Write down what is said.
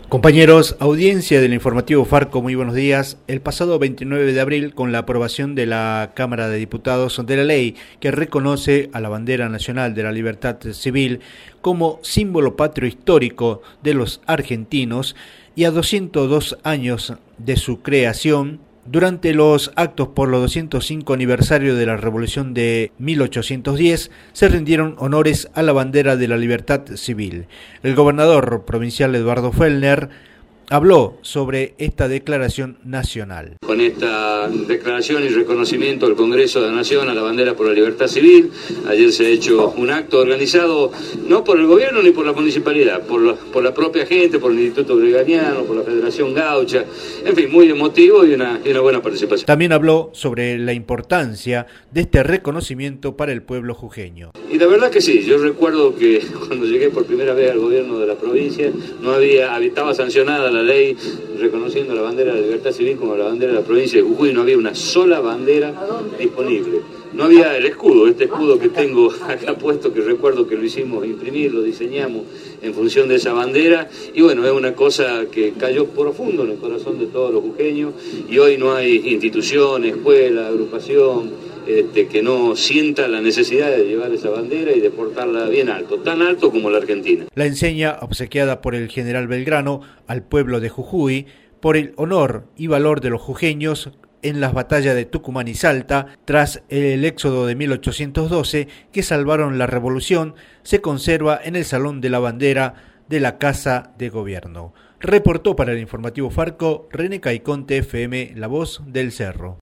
Compañeros, audiencia del informativo Farco, muy buenos días. El pasado 29 de abril, con la aprobación de la Cámara de Diputados de la ley que reconoce a la bandera nacional de la libertad civil como símbolo patrio histórico de los argentinos y a 202 años de su creación, durante los actos por los 205 aniversario de la Revolución de 1810, se rindieron honores a la bandera de la libertad civil. El gobernador provincial Eduardo Fellner habló sobre esta declaración nacional. Con esta declaración y reconocimiento del Congreso de la Nación a la bandera por la libertad civil, ayer se ha hecho un acto organizado no por el gobierno ni por la municipalidad, por la propia gente, por el Instituto Gregoriano, por la Federación Gaucha, en fin, muy emotivo y una buena participación. También habló sobre la importancia de este reconocimiento para el pueblo jujeño. Y la verdad que sí, yo recuerdo que cuando llegué por primera vez al gobierno de la provincia, estaba sancionada la ley reconociendo la bandera de la libertad civil como la bandera de la provincia de Jujuy, no había una sola bandera disponible. No había el escudo, este escudo que tengo acá puesto, que recuerdo que lo hicimos imprimir, lo diseñamos en función de esa bandera, y bueno, es una cosa que cayó profundo en el corazón de todos los jujeños, y hoy no hay institución, escuela, agrupación, que no sienta la necesidad de llevar esa bandera y de portarla bien alto, tan alto como la Argentina. La enseña, obsequiada por el general Belgrano al pueblo de Jujuy, por el honor y valor de los jujeños en las batallas de Tucumán y Salta, tras el éxodo de 1812, que salvaron la revolución, se conserva en el Salón de la Bandera de la Casa de Gobierno. Reportó para el informativo Farco, René Caiconte, FM, La Voz del Cerro.